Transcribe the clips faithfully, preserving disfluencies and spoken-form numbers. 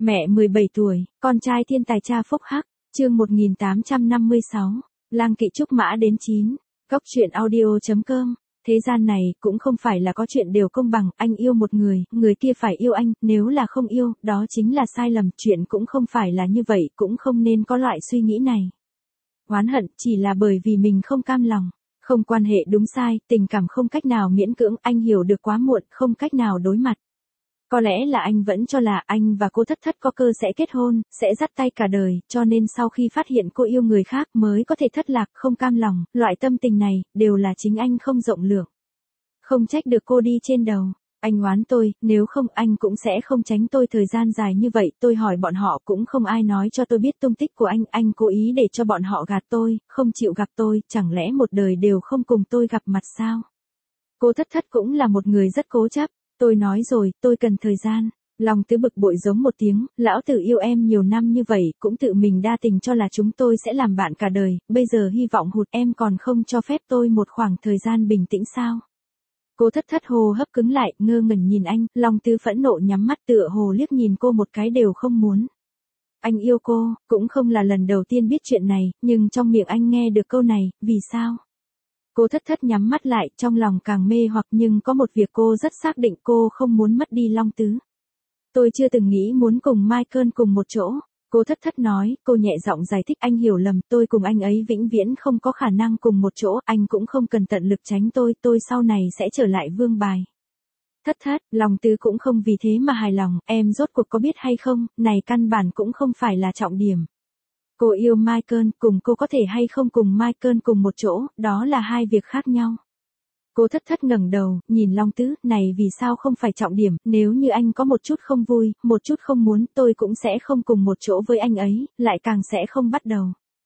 Mẹ mười bảy tuổi, con trai thiên tài cha phúc hắc, chương một nghìn tám trăm năm mươi sáu, lang kỵ trúc mã đến chín, Cốc truyện audio.com. Thế gian này cũng không phải là có chuyện đều công bằng, anh yêu một người, người kia phải yêu anh, nếu là không yêu, đó chính là sai lầm, chuyện cũng không phải là như vậy, cũng không nên có loại suy nghĩ này. Oán hận chỉ là bởi vì mình không cam lòng, không quan hệ đúng sai, tình cảm không cách nào miễn cưỡng, anh hiểu được quá muộn, không cách nào đối mặt. Có lẽ là anh vẫn cho là anh và cô Thất Thất có cơ sẽ kết hôn, sẽ dắt tay cả đời, cho nên sau khi phát hiện cô yêu người khác mới có thể thất lạc, không cam lòng, loại tâm tình này, đều là chính anh không rộng lượng. Không trách được cô đi trên đầu, anh oán tôi, nếu không anh cũng sẽ không tránh tôi thời gian dài như vậy, tôi hỏi bọn họ cũng không ai nói cho tôi biết tung tích của anh, anh cố ý để cho bọn họ gạt tôi, không chịu gặp tôi, chẳng lẽ một đời đều không cùng tôi gặp mặt sao? Cô Thất Thất cũng là một người rất cố chấp. Tôi nói rồi, tôi cần thời gian. Lòng Tứ bực bội giống một tiếng, lão tử yêu em nhiều năm như vậy, cũng tự mình đa tình cho là chúng tôi sẽ làm bạn cả đời, bây giờ hy vọng hụt em còn không cho phép tôi một khoảng thời gian bình tĩnh sao? Cô Thất Thất hô hấp cứng lại, ngơ ngẩn nhìn anh, Long Tứ phẫn nộ nhắm mắt tựa hồ liếc nhìn cô một cái đều không muốn. Anh yêu cô, cũng không là lần đầu tiên biết chuyện này, nhưng trong miệng anh nghe được câu này, vì sao? Cô Thất Thất nhắm mắt lại, trong lòng càng mê hoặc nhưng có một việc cô rất xác định cô không muốn mất đi Long Tứ. Tôi chưa từng nghĩ muốn cùng Michael cùng một chỗ. Cô Thất Thất nói, cô nhẹ giọng giải thích anh hiểu lầm, tôi cùng anh ấy vĩnh viễn không có khả năng cùng một chỗ, anh cũng không cần tận lực tránh tôi, tôi sau này sẽ trở lại vương bài. Thất Thất, Long Tứ cũng không vì thế mà hài lòng, em rốt cuộc có biết hay không, này căn bản cũng không phải là trọng điểm. Cô yêu Michael, cùng cô có thể hay không cùng Michael cùng một chỗ, đó là hai việc khác nhau. Cô Thất Thất ngẩng đầu, nhìn Long Tứ, này vì sao không phải trọng điểm, nếu như anh có một chút không vui, một chút không muốn, tôi cũng sẽ không cùng một chỗ với anh ấy, lại càng sẽ không bắt đầu.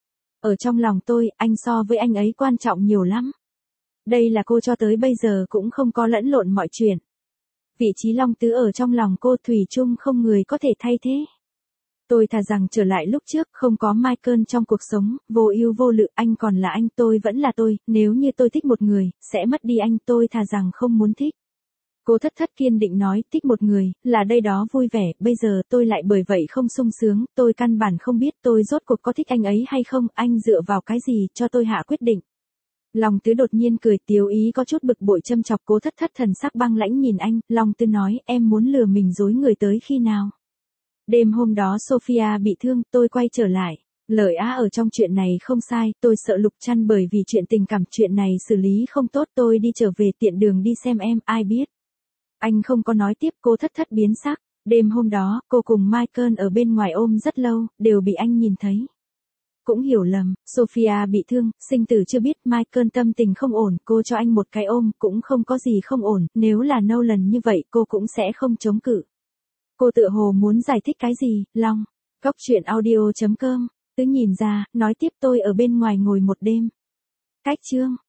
Ở trong lòng tôi, anh so với anh ấy quan trọng nhiều lắm. Đây là cô cho tới bây giờ cũng không có lẫn lộn mọi chuyện. Vị trí Long Tứ ở trong lòng cô thủy chung không người có thể thay thế. Tôi thà rằng trở lại lúc trước, không có Michael trong cuộc sống, vô ưu vô lự, anh còn là anh, tôi vẫn là tôi, nếu như tôi thích một người, sẽ mất đi anh, tôi thà rằng không muốn thích. Cô Thất Thất kiên định nói, thích một người, là đây đó vui vẻ, bây giờ tôi lại bởi vậy không sung sướng, tôi căn bản không biết tôi rốt cuộc có thích anh ấy hay không, anh dựa vào cái gì cho tôi hạ quyết định. Long Tứ đột nhiên cười tiếu ý có chút bực bội châm chọc. Cô Thất Thất thần sắc băng lãnh nhìn anh, Long Tứ nói, em muốn lừa mình dối người tới khi nào? Đêm hôm đó Sophia bị thương, tôi quay trở lại. Lợi Á ở trong chuyện này không sai, tôi sợ Lục Trăn bởi vì chuyện tình cảm chuyện này xử lý không tốt, tôi đi trở về tiện đường đi xem em, ai biết. Anh không có nói tiếp. Cô Thất Thất biến sắc. Đêm hôm đó, cô cùng Michael ở bên ngoài ôm rất lâu, đều bị anh nhìn thấy. Cũng hiểu lầm, Sophia bị thương, sinh tử chưa biết, Michael tâm tình không ổn, cô cho anh một cái ôm, cũng không có gì không ổn, nếu là Nolan như vậy cô cũng sẽ không chống cự. Cô tựa hồ muốn giải thích cái gì, Long. Cốc truyện audio.com. Tứ nhìn ra, nói tiếp tôi ở bên ngoài ngồi một đêm. Cách chương.